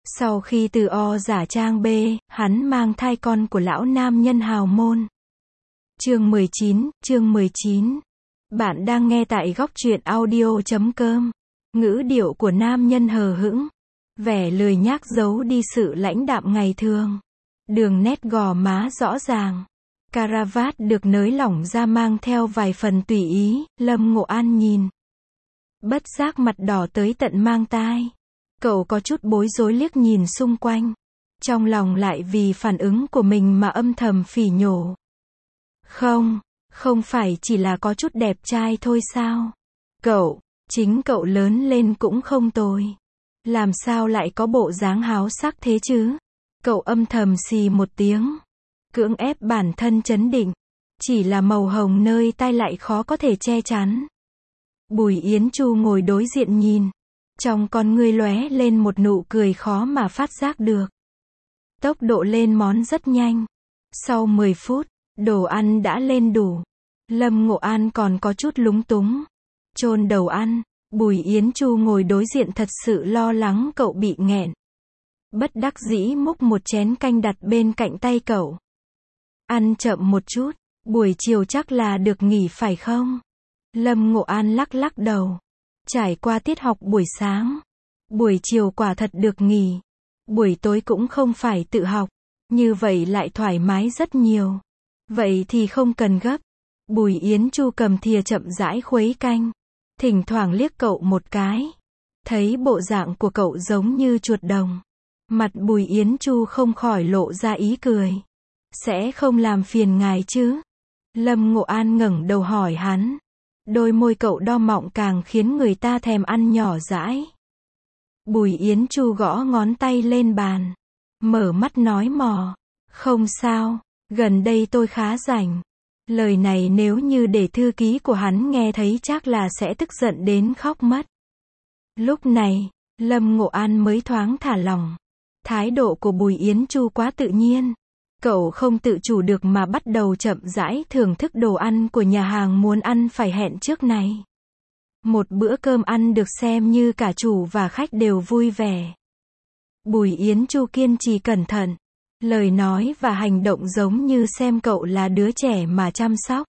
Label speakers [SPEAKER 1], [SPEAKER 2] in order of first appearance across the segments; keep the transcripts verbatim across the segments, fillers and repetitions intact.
[SPEAKER 1] Sau khi từ O giả trang B, hắn mang thai con của lão nam nhân hào môn. Chương mười chín, chương mười chín. Bạn đang nghe tại góc truyện audio chấm com. Ngữ điệu của nam nhân hờ hững. Vẻ lười nhác giấu đi sự lãnh đạm ngày thường. Đường nét gò má rõ ràng. Caravat được nới lỏng ra mang theo vài phần tùy ý, Lâm Ngộ An nhìn. Bất giác mặt đỏ tới tận mang tai. Cậu có chút bối rối liếc nhìn xung quanh. Trong lòng lại vì phản ứng của mình mà âm thầm phỉ nhổ. Không, không phải chỉ là có chút đẹp trai thôi sao? Cậu, chính cậu lớn lên cũng không tồi. Làm sao lại có bộ dáng háo sắc thế chứ? Cậu âm thầm xì một tiếng. Cưỡng ép bản thân trấn định. Chỉ là màu hồng nơi tai lại khó có thể che chắn. Bùi Yến Chu ngồi đối diện nhìn. Trong con ngươi lóe lên một nụ cười khó mà phát giác được. Tốc độ lên món rất nhanh. Sau mười phút, đồ ăn đã lên đủ. Lâm Ngộ An còn có chút lúng túng. Chôn đầu ăn, Bùi Yến Chu ngồi đối diện thật sự lo lắng cậu bị nghẹn. Bất đắc dĩ múc một chén canh đặt bên cạnh tay cậu. Ăn chậm một chút, buổi chiều chắc là được nghỉ phải không? Lâm Ngộ An lắc lắc đầu. Trải qua tiết học buổi sáng, buổi chiều quả thật được nghỉ. Buổi tối cũng không phải tự học, như vậy lại thoải mái rất nhiều. Vậy thì không cần gấp. Bùi Yến Chu cầm thìa chậm rãi khuấy canh, thỉnh thoảng liếc cậu một cái. Thấy bộ dạng của cậu giống như chuột đồng. Mặt Bùi Yến Chu không khỏi lộ ra ý cười. Sẽ không làm phiền ngài chứ? Lâm Ngộ An ngẩng đầu hỏi hắn. Đôi môi cậu đo mọng càng khiến người ta thèm ăn nhỏ dãi. Bùi Yến Chu gõ ngón tay lên bàn. Mở mắt nói mò. Không sao, gần đây tôi khá rảnh. Lời này nếu như để thư ký của hắn nghe thấy chắc là sẽ tức giận đến khóc mất. Lúc này, Lâm Ngộ An mới thoáng thả lỏng. Thái độ của Bùi Yến Chu quá tự nhiên. Cậu không tự chủ được mà bắt đầu chậm rãi thưởng thức đồ ăn của nhà hàng muốn ăn phải hẹn trước này. Một bữa cơm ăn được xem như cả chủ và khách đều vui vẻ. Bùi Yến Chu kiên trì cẩn thận. Lời nói và hành động giống như xem cậu là đứa trẻ mà chăm sóc.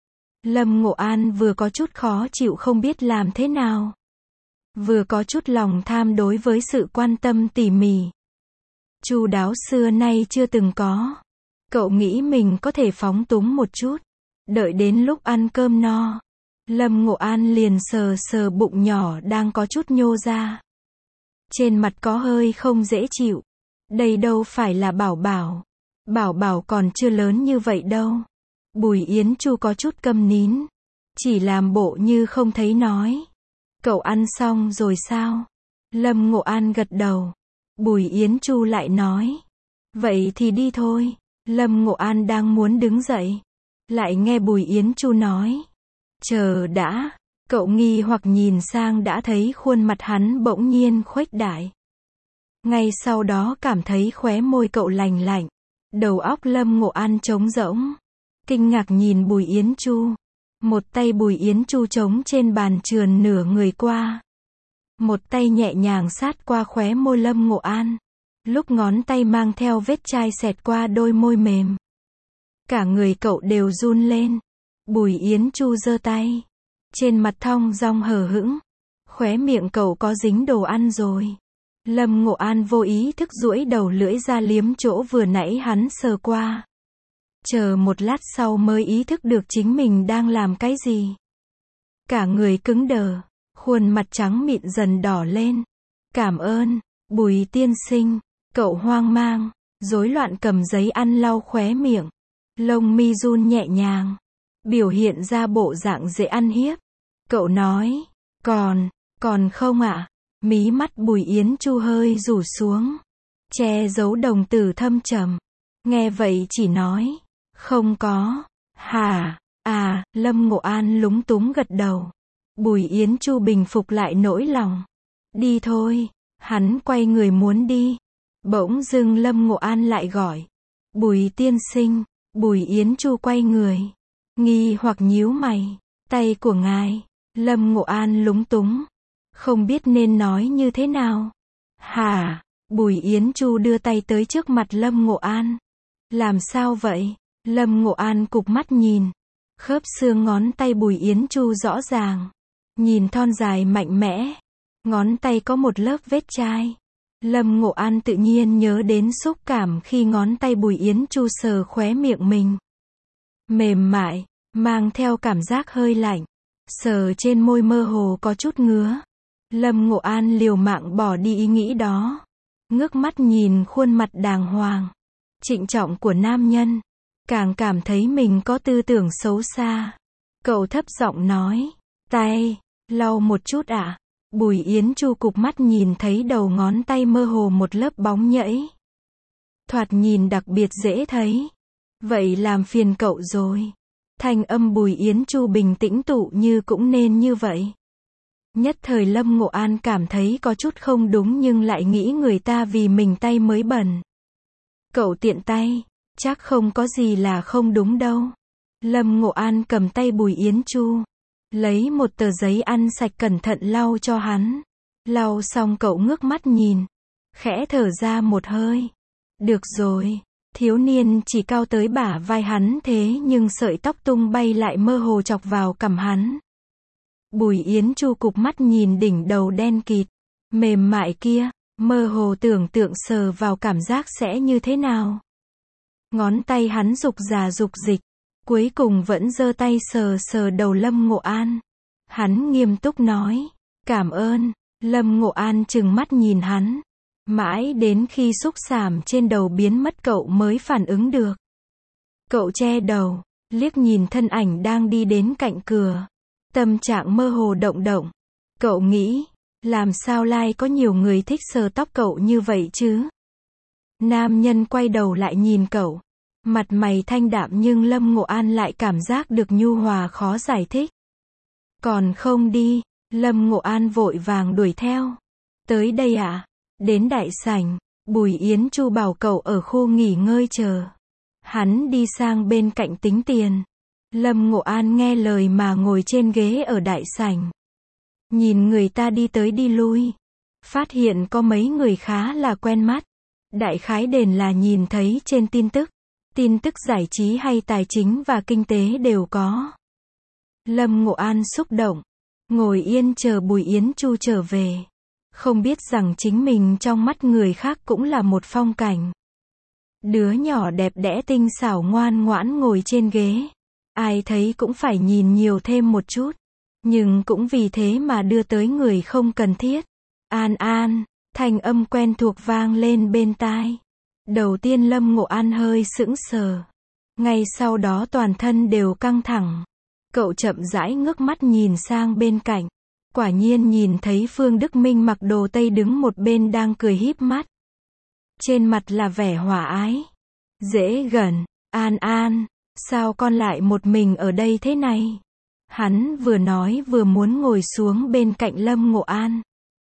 [SPEAKER 1] Lâm Ngộ An vừa có chút khó chịu không biết làm thế nào. Vừa có chút lòng tham đối với sự quan tâm tỉ mỉ. Chu đáo xưa nay chưa từng có. Cậu nghĩ mình có thể phóng túng một chút. Đợi đến lúc ăn cơm no. Lâm Ngộ An liền sờ sờ bụng nhỏ đang có chút nhô ra. Trên mặt có hơi không dễ chịu. Đây đâu phải là Bảo Bảo. Bảo Bảo còn chưa lớn như vậy đâu. Bùi Yến Chu có chút câm nín. Chỉ làm bộ như không thấy nói. Cậu ăn xong rồi sao? Lâm Ngộ An gật đầu. Bùi Yến Chu lại nói. Vậy thì đi thôi. Lâm Ngộ An đang muốn đứng dậy. Lại nghe Bùi Yến Chu nói. Chờ đã. Cậu nghi hoặc nhìn sang đã thấy khuôn mặt hắn bỗng nhiên khuếch đại. Ngay sau đó cảm thấy khóe môi cậu lành lạnh. Đầu óc Lâm Ngộ An trống rỗng. Kinh ngạc nhìn Bùi Yến Chu. Một tay Bùi Yến Chu trống trên bàn trườn nửa người qua. Một tay nhẹ nhàng sát qua khóe môi Lâm Ngộ An. Lúc ngón tay mang theo vết chai xẹt qua đôi môi mềm. Cả người cậu đều run lên. Bùi Yến Chu giơ tay. Trên mặt thong dong hờ hững. Khóe miệng cậu có dính đồ ăn rồi. Lâm Ngộ An vô ý thức duỗi đầu lưỡi ra liếm chỗ vừa nãy hắn sờ qua. Chờ một lát sau mới ý thức được chính mình đang làm cái gì. Cả người cứng đờ. Khuôn mặt trắng mịn dần đỏ lên. Cảm ơn, Bùi tiên sinh. Cậu hoang mang, rối loạn cầm giấy ăn lau khóe miệng. Lông mi run nhẹ nhàng. Biểu hiện ra bộ dạng dễ ăn hiếp. Cậu nói, còn, còn không ạ? À? Mí mắt Bùi Yến Chu hơi rủ xuống. Che giấu đồng tử thâm trầm. Nghe vậy chỉ nói, không có. Hả, à, Lâm Ngộ An lúng túng gật đầu. Bùi Yến Chu bình phục lại nỗi lòng. Đi thôi. Hắn quay người muốn đi. Bỗng dưng Lâm Ngộ An lại gọi. Bùi tiên sinh. Bùi Yến Chu quay người. Nghi hoặc nhíu mày. Tay của ngài. Lâm Ngộ An lúng túng. Không biết nên nói như thế nào. Hả? Bùi Yến Chu đưa tay tới trước mặt Lâm Ngộ An. Làm sao vậy? Lâm Ngộ An cụp mắt nhìn. Khớp xương ngón tay Bùi Yến Chu rõ ràng. Nhìn thon dài mạnh mẽ. Ngón tay có một lớp vết chai. Lâm Ngộ An tự nhiên nhớ đến xúc cảm khi ngón tay Bùi Yến Chu sờ khóe miệng mình. Mềm mại, mang theo cảm giác hơi lạnh. Sờ trên môi mơ hồ có chút ngứa. Lâm Ngộ An liều mạng bỏ đi ý nghĩ đó. Ngước mắt nhìn khuôn mặt đàng hoàng, trịnh trọng của nam nhân. Càng cảm thấy mình có tư tưởng xấu xa. Cậu thấp giọng nói. Tay, lau một chút ạ. À? Bùi Yến Chu cụp mắt nhìn thấy đầu ngón tay mơ hồ một lớp bóng nhẫy. Thoạt nhìn đặc biệt dễ thấy. Vậy làm phiền cậu rồi. Thanh âm Bùi Yến Chu bình tĩnh tụ như cũng nên như vậy. Nhất thời Lâm Ngộ An cảm thấy có chút không đúng nhưng lại nghĩ người ta vì mình tay mới bẩn. Cậu tiện tay, chắc không có gì là không đúng đâu. Lâm Ngộ An cầm tay Bùi Yến Chu, lấy một tờ giấy ăn sạch cẩn thận lau cho hắn. Lau xong cậu ngước mắt nhìn, khẽ thở ra một hơi. Được rồi, thiếu niên chỉ cao tới bả vai hắn thế nhưng sợi tóc tung bay lại mơ hồ chọc vào cằm hắn. Bùi Yến Chu cụp mắt nhìn đỉnh đầu đen kịt, mềm mại kia, mơ hồ tưởng tượng sờ vào cảm giác sẽ như thế nào. Ngón tay hắn dục già dục dịch, cuối cùng vẫn giơ tay sờ sờ đầu Lâm Ngộ An. Hắn nghiêm túc nói, cảm ơn. Lâm Ngộ An trừng mắt nhìn hắn, mãi đến khi xúc xảm trên đầu biến mất cậu mới phản ứng được. Cậu che đầu, liếc nhìn thân ảnh đang đi đến cạnh cửa. Tâm trạng mơ hồ động động. Cậu nghĩ, làm sao lai có nhiều người thích sờ tóc cậu như vậy chứ? Nam nhân quay đầu lại nhìn cậu. Mặt mày thanh đạm nhưng Lâm Ngộ An lại cảm giác được nhu hòa khó giải thích. Còn không đi, Lâm Ngộ An vội vàng đuổi theo. Tới đây ạ? À? Đến đại sảnh, Bùi Yến Chu bảo cậu ở khu nghỉ ngơi chờ. Hắn đi sang bên cạnh tính tiền. Lâm Ngộ An nghe lời mà ngồi trên ghế ở đại sảnh. Nhìn người ta đi tới đi lui. Phát hiện có mấy người khá là quen mắt. Đại khái đền là nhìn thấy trên tin tức. Tin tức giải trí hay tài chính và kinh tế đều có. Lâm Ngộ An xúc động. Ngồi yên chờ Bùi Yến Chu trở về. Không biết rằng chính mình trong mắt người khác cũng là một phong cảnh. Đứa nhỏ đẹp đẽ tinh xảo ngoan ngoãn ngồi trên ghế. Ai thấy cũng phải nhìn nhiều thêm một chút. Nhưng cũng vì thế mà đưa tới người không cần thiết. An An, thanh âm quen thuộc vang lên bên tai. Đầu tiên Lâm Ngộ An hơi sững sờ. Ngay sau đó toàn thân đều căng thẳng. Cậu chậm rãi ngước mắt nhìn sang bên cạnh. Quả nhiên nhìn thấy Phương Đức Minh mặc đồ tây đứng một bên đang cười híp mắt. Trên mặt là vẻ hòa ái. Dễ gần, An An, sao con lại một mình ở đây thế này? Hắn vừa nói vừa muốn ngồi xuống bên cạnh Lâm Ngộ An.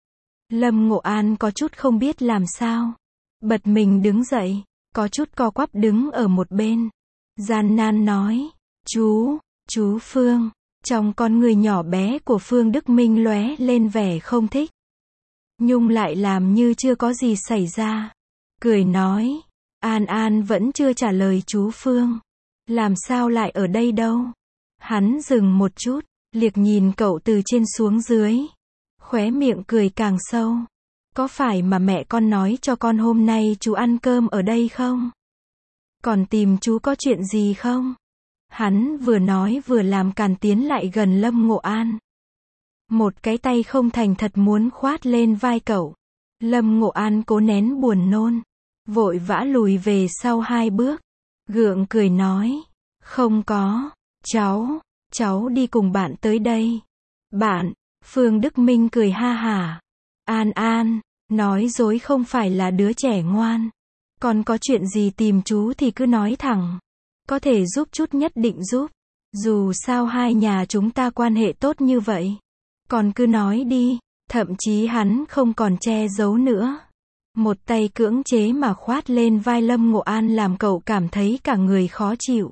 [SPEAKER 1] Lâm Ngộ An có chút không biết làm sao. Bật mình đứng dậy, có chút co quắp đứng ở một bên. Gian nan nói, chú, chú Phương. Trong con người nhỏ bé của Phương Đức Minh lóe lên vẻ không thích. Nhung lại làm như chưa có gì xảy ra. Cười nói, An An vẫn chưa trả lời chú Phương. Làm sao lại ở đây đâu? Hắn dừng một chút, liếc nhìn cậu từ trên xuống dưới. Khóe miệng cười càng sâu. Có phải mà mẹ con nói cho con hôm nay chú ăn cơm ở đây không? Còn tìm chú có chuyện gì không? Hắn vừa nói vừa làm càn tiến lại gần Lâm Ngộ An. Một cái tay không thành thật muốn khoát lên vai cậu. Lâm Ngộ An cố nén buồn nôn. Vội vã lùi về sau hai bước. Gượng cười nói. Không có. Cháu. Cháu đi cùng bạn tới đây. Bạn. Phương Đức Minh cười ha hả. An An. Nói dối không phải là đứa trẻ ngoan. Còn có chuyện gì tìm chú thì cứ nói thẳng. Có thể giúp chút nhất định giúp. Dù sao hai nhà chúng ta quan hệ tốt như vậy. Còn cứ nói đi. Thậm chí hắn không còn che giấu nữa. Một tay cưỡng chế mà khoát lên vai Lâm Ngộ An làm cậu cảm thấy cả người khó chịu.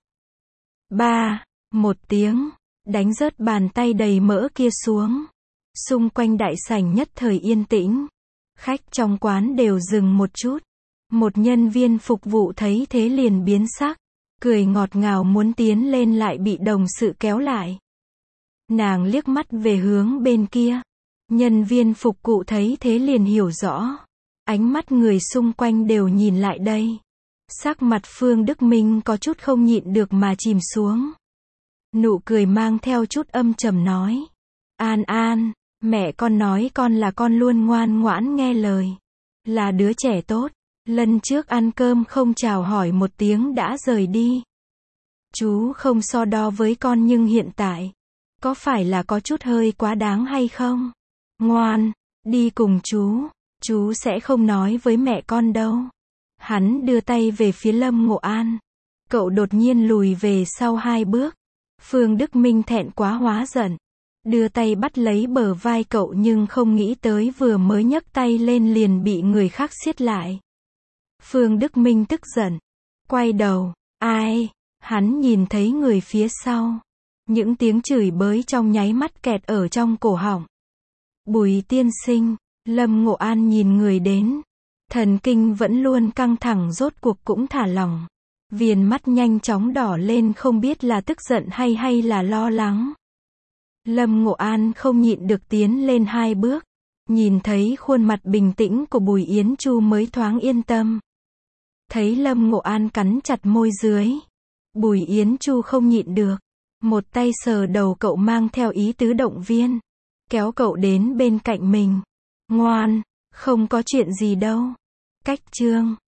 [SPEAKER 1] Ba, một tiếng, đánh rớt bàn tay đầy mỡ kia xuống. Xung quanh đại sảnh nhất thời yên tĩnh. Khách trong quán đều dừng một chút. Một nhân viên phục vụ thấy thế liền biến sắc, cười ngọt ngào muốn tiến lên lại bị đồng sự kéo lại. Nàng liếc mắt về hướng bên kia. Nhân viên phục vụ thấy thế liền hiểu rõ. Ánh mắt người xung quanh đều nhìn lại đây. Sắc mặt Phương Đức Minh có chút không nhịn được mà chìm xuống. Nụ cười mang theo chút âm trầm nói. An An, mẹ con nói con là con luôn ngoan ngoãn nghe lời. Là đứa trẻ tốt. Lần trước ăn cơm không chào hỏi một tiếng đã rời đi. Chú không so đo với con nhưng hiện tại, có phải là có chút hơi quá đáng hay không? Ngoan, đi cùng chú, chú sẽ không nói với mẹ con đâu. Hắn đưa tay về phía Lâm Ngộ An. Cậu đột nhiên lùi về sau hai bước. Phương Đức Minh thẹn quá hóa giận. Đưa tay bắt lấy bờ vai cậu nhưng không nghĩ tới vừa mới nhấc tay lên liền bị người khác siết lại. Phương Đức Minh tức giận. Quay đầu. Ai? Hắn nhìn thấy người phía sau. Những tiếng chửi bới trong nháy mắt kẹt ở trong cổ họng. Bùi tiên sinh. Lâm Ngộ An nhìn người đến. Thần kinh vẫn luôn căng thẳng rốt cuộc cũng thả lỏng. Viền mắt nhanh chóng đỏ lên không biết là tức giận hay hay là lo lắng. Lâm Ngộ An không nhịn được tiến lên hai bước. Nhìn thấy khuôn mặt bình tĩnh của Bùi Yến Chu mới thoáng yên tâm. Thấy Lâm Ngộ An cắn chặt môi dưới. Bùi Yến Chu không nhịn được. Một tay sờ đầu cậu mang theo ý tứ động viên. Kéo cậu đến bên cạnh mình. Ngoan, không có chuyện gì đâu. Cách chương